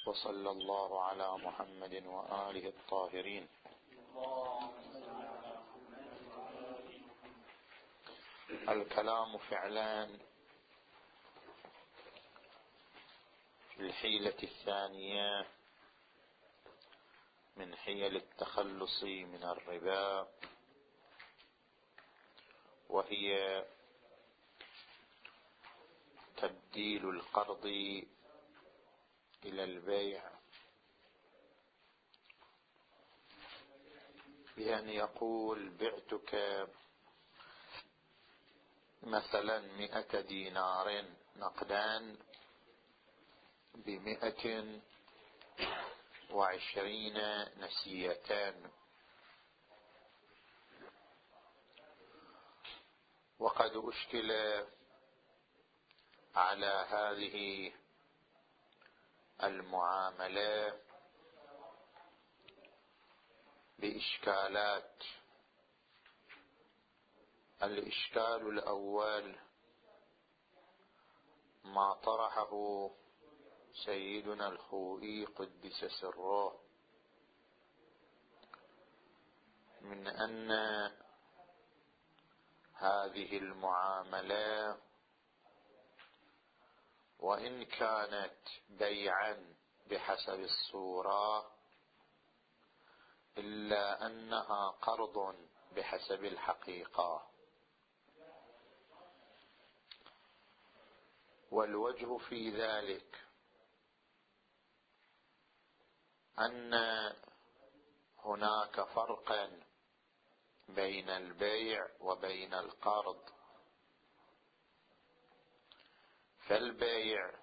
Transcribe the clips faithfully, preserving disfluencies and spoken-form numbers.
وصلى الله على محمد وآله الطاهرين. الكلام فعلا في الحيلة الثانية من حيل التخلص من الربا، وهي تبديل القرض إلى البيع، بأن يقول بعتك مثلا مئة دينار نقدا بمئة وعشرين نسيتان، وقد أشكل على هذه المعاملة بإشكالات. الإشكال الأول ما طرحه سيدنا الخوئي قدس سره من أن هذه المعاملة وإن كانت بيعا بحسب الصورة إلا أنها قرض بحسب الحقيقة، والوجه في ذلك أن هناك فرقا بين البيع وبين القرض. فالبيع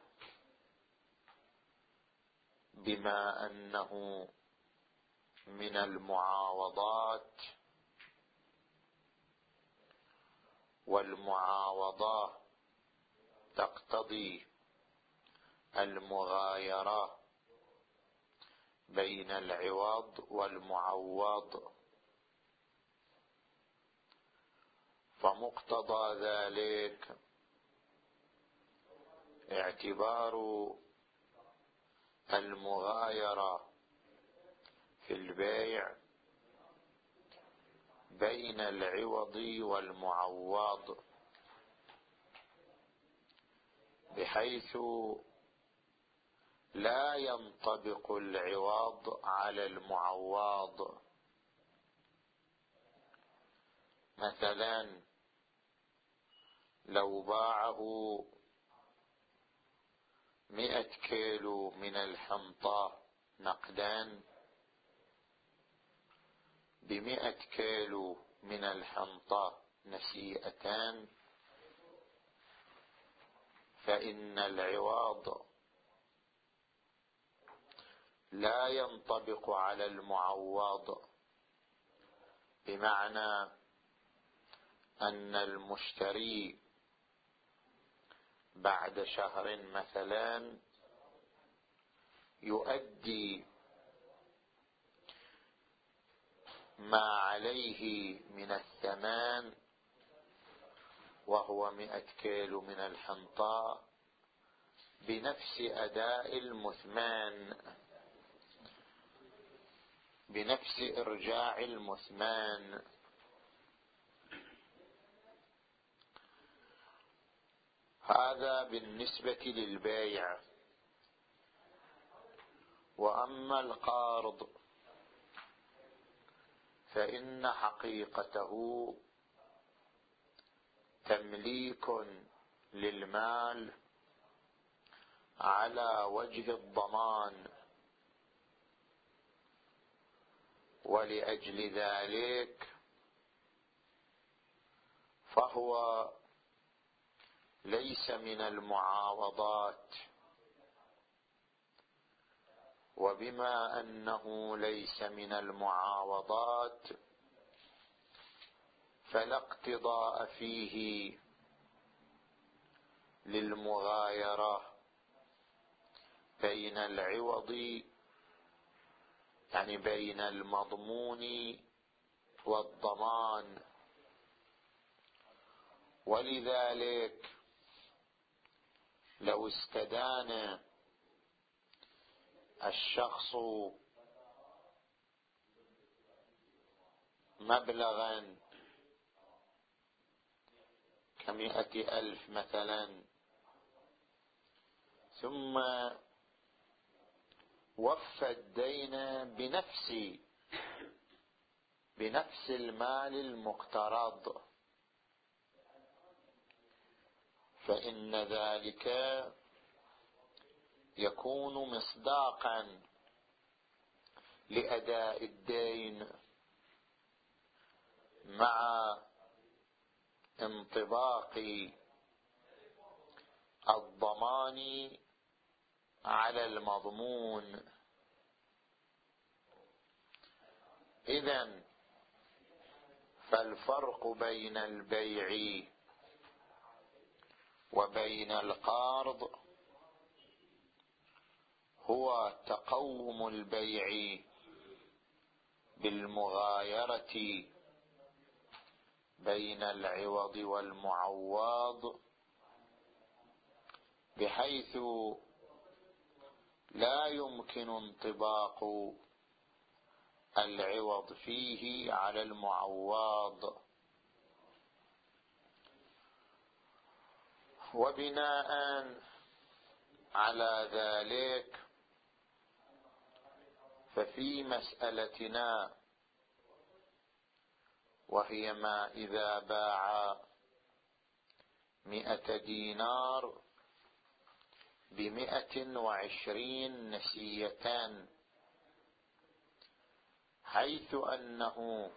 بما أنه من المعاوضات، والمعاوضة تقتضي المغايرة بين العوض والمعوض، فمقتضى ذلك اعتبار المغايرة في البيع بين العوض والمعوض، بحيث لا ينطبق العوض على المعوض. مثلا لو باعه مئة كيلو من الحنطة نقدا بمئة كيلو من الحنطة نسيئتان، فإن العوض لا ينطبق على المعوض، بمعنى أن المشتري بعد شهر مثلا يؤدي ما عليه من الثمن وهو مئة كيلو من الحنطة بنفس أداء المثمان، بنفس إرجاع المثمان. هذا بالنسبة للبيع. وأما القرض فإن حقيقته تمليك للمال على وجه الضمان، ولأجل ذلك فهو ليس من المعاوضات، وبما أنه ليس من المعاوضات فلا اقتضاء فيه للمغايرة بين العوض، يعني بين المضمون والضمان. ولذلك لو استدان الشخص مبلغا كمئة ألف مثلا، ثم وفى الدين بنفس بنفس المال المقترض، فإن ذلك يكون مصداقا لأداء الدين مع انطباق الضمان على المضمون. إذن فالفرق بين البيع وبين القرض هو تقوم البيع بالمغايرة بين العوض والمعوض، بحيث لا يمكن انطباق العوض فيه على المعوض. وبناء على ذلك ففي مسألتنا، وهي ما إذا باع مئة دينار بمئة وعشرين نسيتان، حيث أنه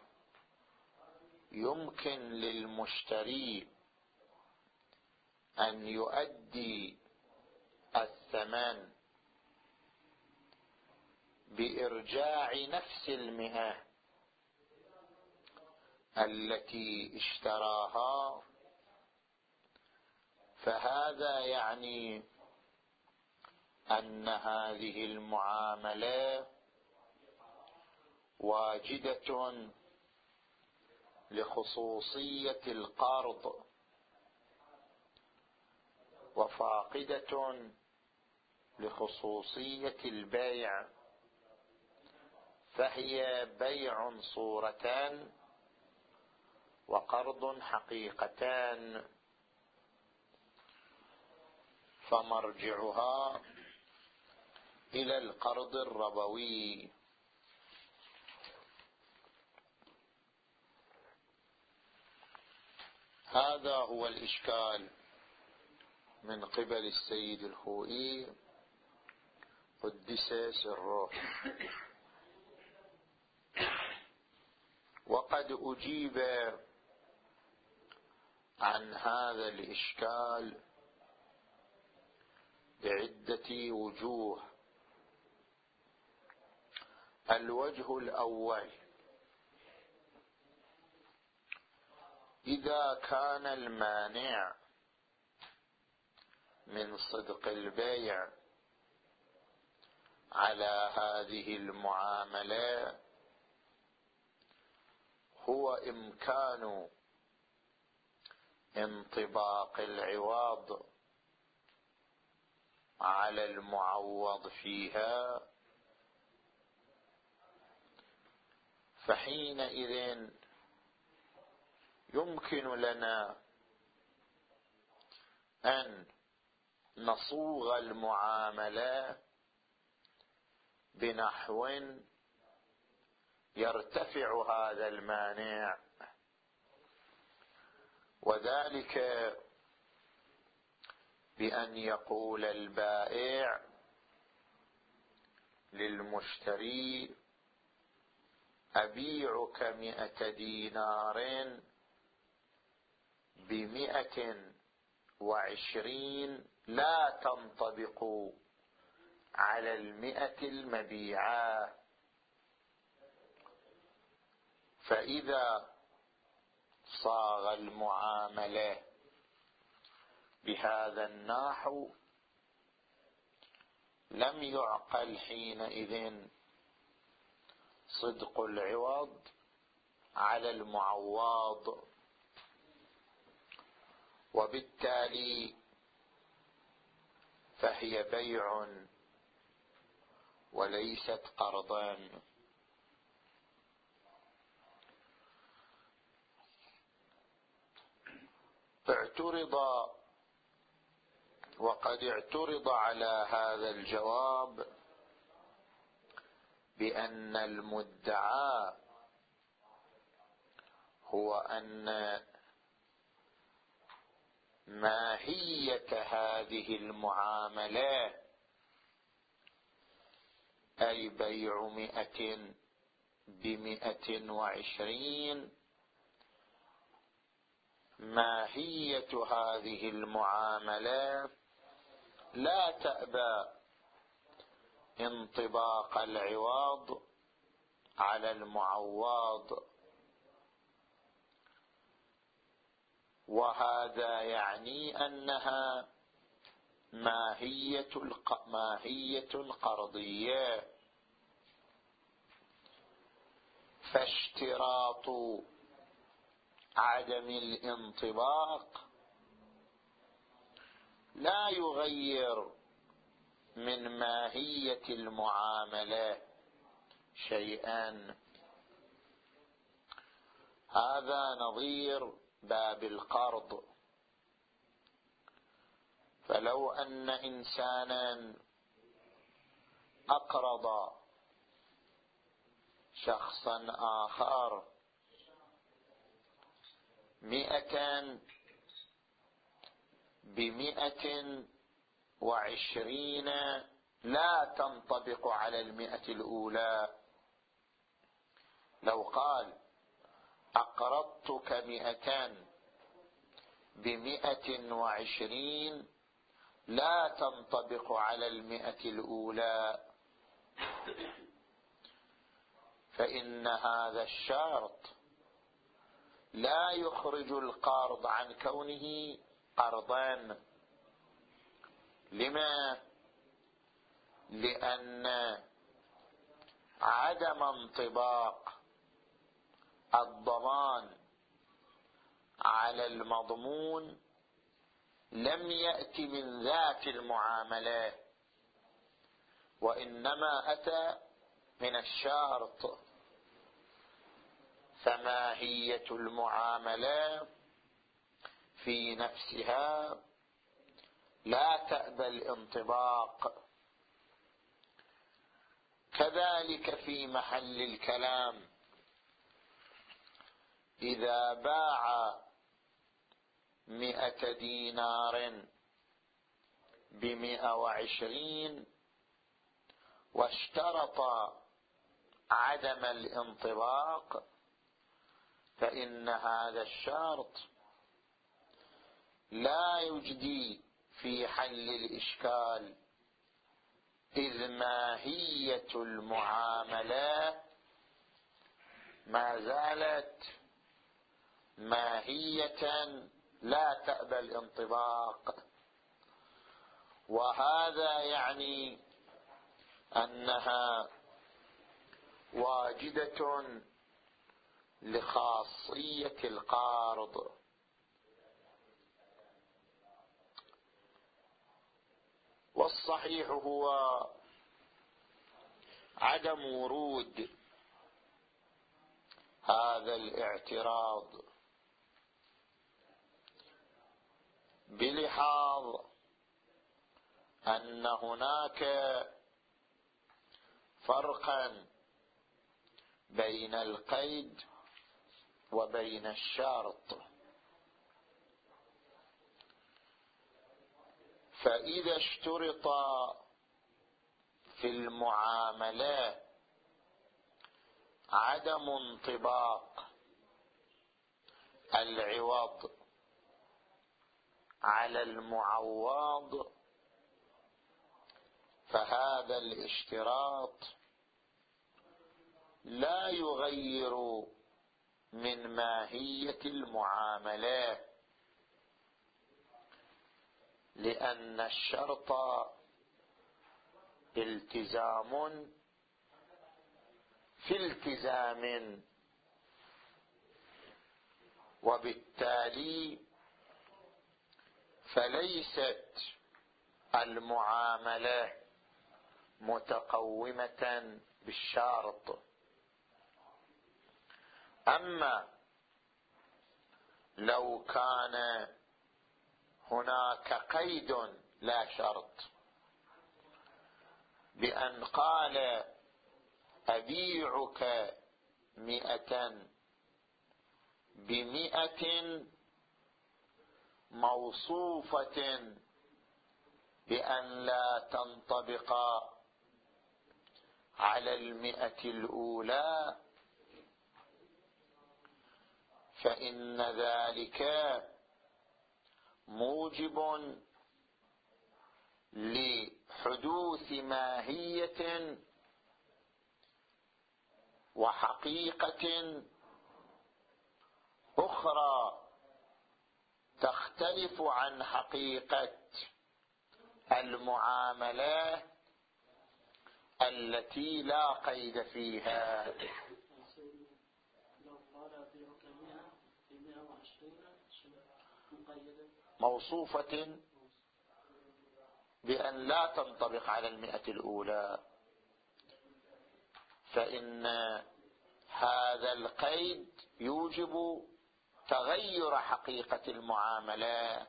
يمكن للمشتري أن يؤدي الثمن بإرجاع نفس المئة التي اشتراها، فهذا يعني أن هذه المعاملة واجدة لخصوصية القرض وفاقدة لخصوصية البيع، فهي بيع صورتان وقرض حقيقتان، فمرجعها إلى القرض الربوي. هذا هو الإشكال من قبل السيد الخوئي قدس سره. وقد أجيب عن هذا الإشكال بعدة وجوه. الوجه الأول: إذا كان المانع من صدق البيع على هذه المعاملة هو إمكان انطباق العوض على المعوض فيها، فحينئذ يمكن لنا أن نصوغ المعاملة بنحو يرتفع هذا المانع، وذلك بأن يقول البائع للمشتري: أبيعك مئة دينار بمئة وعشرين لا تنطبق على المئة المبيعة. فإذا صاغ المعاملة بهذا النحو لم يعقل حينئذ صدق العوض على المعوض، وبالتالي فهي بيع وليست قرضا. اعترض، وقد اعترض على هذا الجواب بأن المدعى هو أن ماهية هذه المعاملة، أي بيع مئة بمئة وعشرين، ماهية هذه المعاملة لا تأبى انطباق العوض على المعوض، وهذا يعني أنها ماهية الق... ماهية قرضية. فاشتراط عدم الانطباق لا يغير من ماهية المعاملة شيئا. هذا نظير باب القرض. فلو أن إنسانا أقرض شخصا آخر مئة بمئة وعشرين لا تنطبق على المئة الأولى. لو قال أقرضتك مئة بمئة وعشرين لا تنطبق على المئة الأولى، فإن هذا الشرط لا يخرج القرض عن كونه قرضا. لما؟ لأن عدم انطباق الضمان على المضمون لم يأتي من ذات المعاملة، وإنما أتى من الشرط. فماهية المعاملة في نفسها لا تأبى الانطباق. كذلك في محل الكلام إذا باع مئة دينار بمئة وعشرين واشترط عدم الانطباق، فإن هذا الشرط لا يجدي في حل الإشكال، إذ ماهية المعاملة ما زالت ماهية لا تأبى الانطباق. وهذا يعني أنها واجدة لخاصية القرض. والصحيح هو عدم ورود هذا الاعتراض، بلحاظ أن هناك فرقا بين القيد وبين الشرط. فإذا اشترط في المعاملة عدم انطباق العوض على المعوض، فهذا الاشتراط لا يغير من ماهية المعاملة، لأن الشرط التزام في التزام، وبالتالي فليست المعاملة متقومة بالشرط. أما لو كان هناك قيد لا شرط بأن قال أبيعك مئة بمئة موصوفة بأن لا تنطبق على المئة الأولى، فإن ذلك موجب لحدوث ماهية وحقيقة أخرى تختلف عن حقيقة المعاملة التي لا قيد فيها. موصوفة بأن لا تنطبق على المئة الأولى، فإن هذا القيد يوجب تغير حقيقة المعاملة،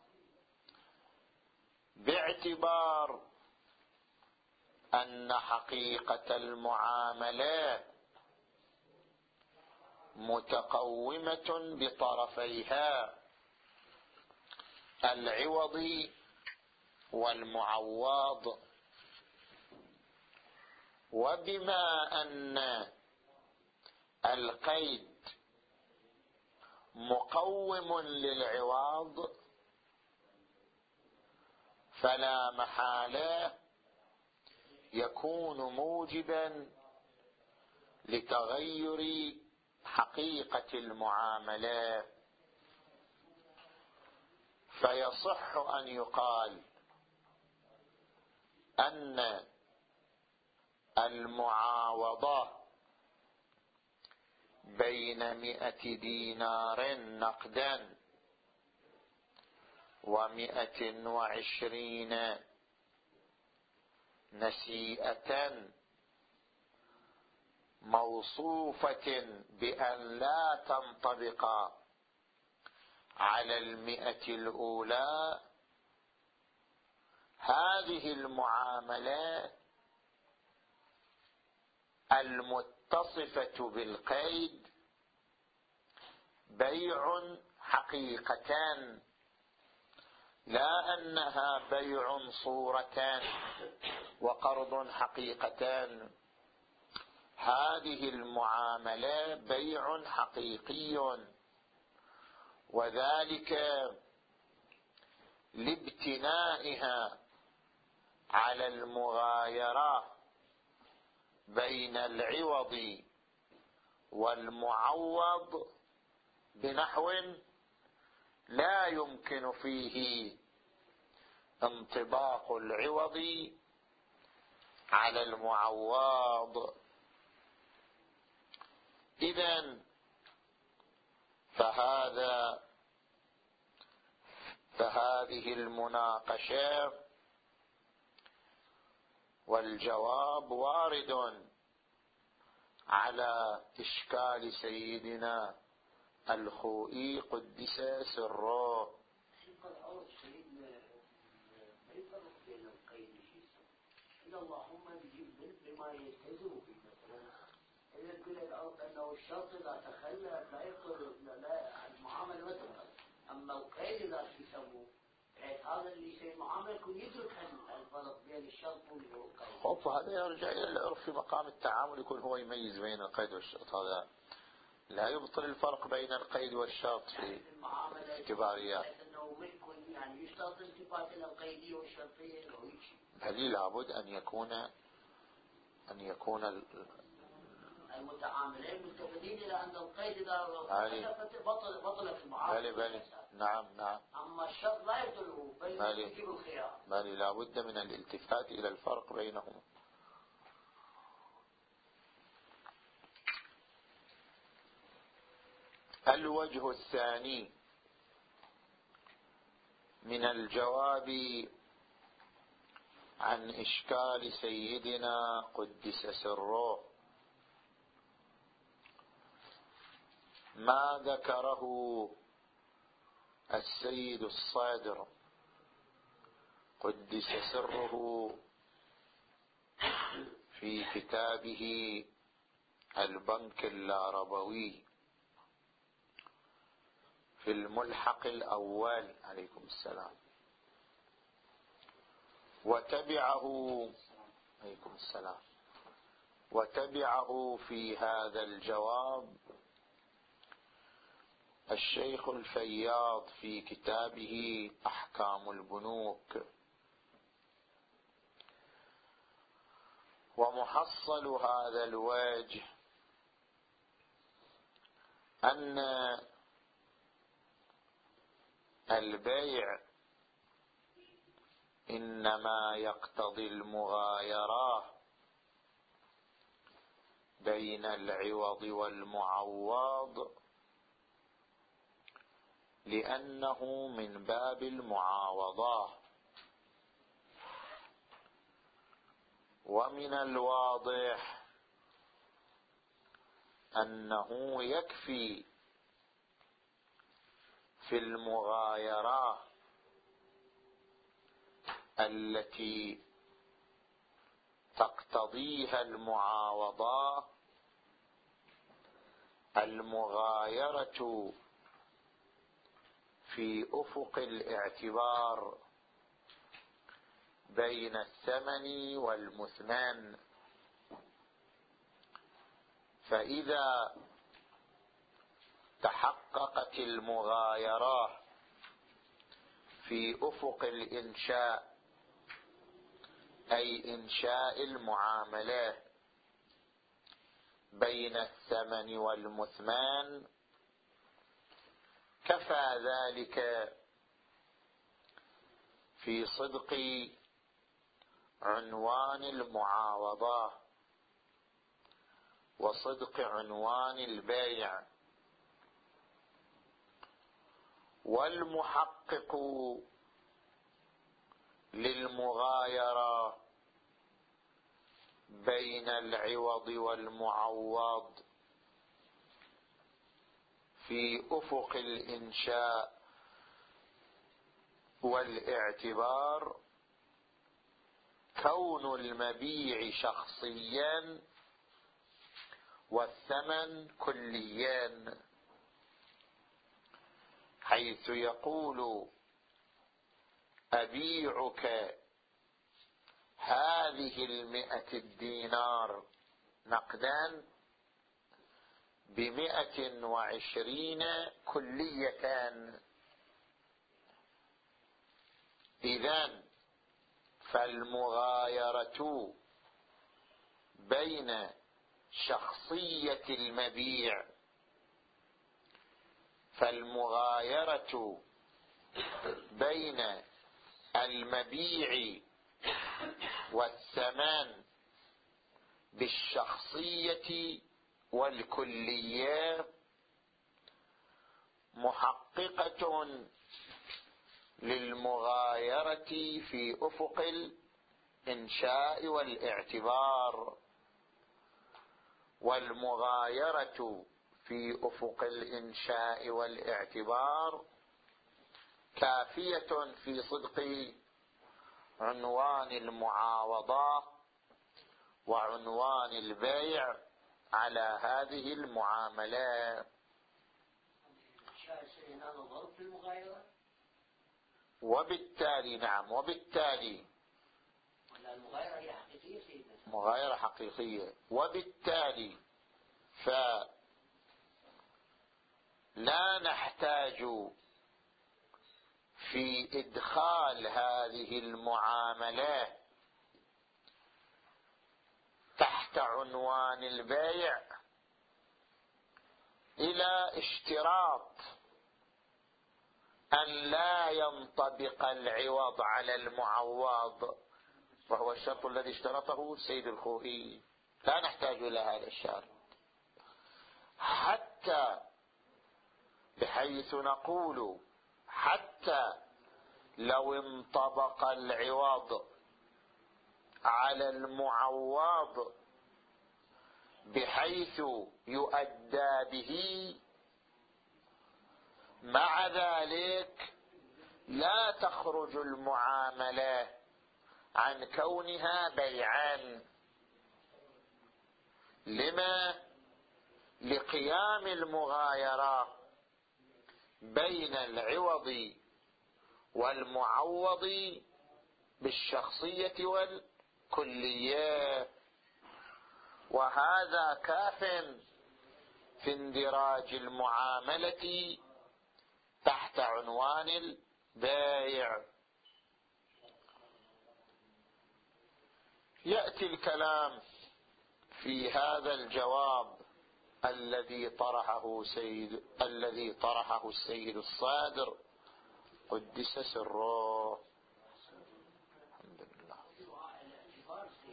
باعتبار أن حقيقة المعاملة متقومة بطرفيها العوض والمعوض. وبما أن القيد مقوم للعوض فلا محالة يكون موجبا لتغير حقيقة المعاملة، فيصح أن يقال أن المعاوضة بين مئة دينار نقدا ومئة وعشرين نسيئة موصوفة بأن لا تنطبق على المئة الأولى، هذه المعاملة المتصفة بالقيد بيع حقيقتان، لا أنها بيع صورتان وقرض حقيقتان. هذه المعاملة بيع حقيقي، وذلك لابتنائها على المغايرة بين العوض والمعوض بنحو لا يمكن فيه انطباق العوض على المعوض. إذن فهذا فهذه المناقشة والجواب وارد على إشكال سيدنا الخوئي قدس سره. اللهم بيجيب بما يلتزم به، مثلا اذا يقول انه الشرط اذا تخلف لا يقول لا المعامله ما تنقض، اما القيد اذا شو يسموه بحيث هذا اللي يصير معامله يكون يدرك الفرق بين الشرط والقيد. خب هذا يرجع الى العرف في مقام التعامل، يكون هو يميز بين القيد والشرط، هذا لا يبطل الفرق بين القيد والشرط في اعتباريات. انه ممكن يعني يشترط التفات الى القيديه والشرطيه لو هيك شيء. هل لابد ان يكون ان يكون المتعاملين ملتفتين الى ان القيد اذا بطل بطل في المعامله. بلي بلي نعم نعم. اما الشرط لا يبطله بل يجب الخيار. بلي لابد من الالتفات الى الفرق بينهما. الوجه الثاني من الجواب عن إشكال سيدنا قدس سره ما ذكره السيد الصادر قدس سره في كتابه البنك اللاربوي في الملحق الأول عليكم السلام، وتبعه عليكم السلام وتبعه في هذا الجواب الشيخ الفياض في كتابه أحكام البنوك. ومحصل هذا الوجه أن البيع إنما يقتضي المغايرة بين العوض والمعوض لأنه من باب المعاوضة، ومن الواضح أنه يكفي في المغايرة التي تقتضيها المعاوضة المغايرة في أفق الاعتبار بين الثمن والمثمن. فإذا تحققت المغايرة في أفق الإنشاء أي إنشاء المعاملة بين الثمن والمثمن، كفى ذلك في صدق عنوان المعاوضة وصدق عنوان البيع. والمحقق للمغايرة بين العوض والمعوض في أفق الإنشاء والاعتبار كون المبيع شخصيا والثمن كليا، حيث يقول أبيعك هذه المئة الدينار نقدا بمئة وعشرين كلية. إذن فالمغايرة بين شخصية المبيع فالمغايرة بين المبيع والثمن بالشخصية والكلية محققة للمغايرة في أفق الإنشاء والاعتبار، والمغايرة في أفق الإنشاء والاعتبار كافية في صدق عنوان المعاوضة وعنوان البيع على هذه المعاملة. وبالتالي نعم وبالتالي المغايرة حقيقية مغايرة حقيقية وبالتالي فلا نحتاج في إدخال هذه المعاملة تحت عنوان البيع إلى اشتراط أن لا ينطبق العوض على المعوض، وهو الشرط الذي اشترطه سيد الخوئي. لا نحتاج إلى هذا الشرط حتى بحيث نقول حتى لو انطبق العوض على المعوض بحيث يؤدى به، مع ذلك لا تخرج المعاملة عن كونها بيعا. لما؟ لقيام المغايرة بين العوض والمعوض بالشخصية والكلية، وهذا كاف في اندراج المعاملة تحت عنوان البيع. يأتي الكلام في هذا الجواب الذي طرحه سيد الذي طرحه السيد الصادر قدس سره.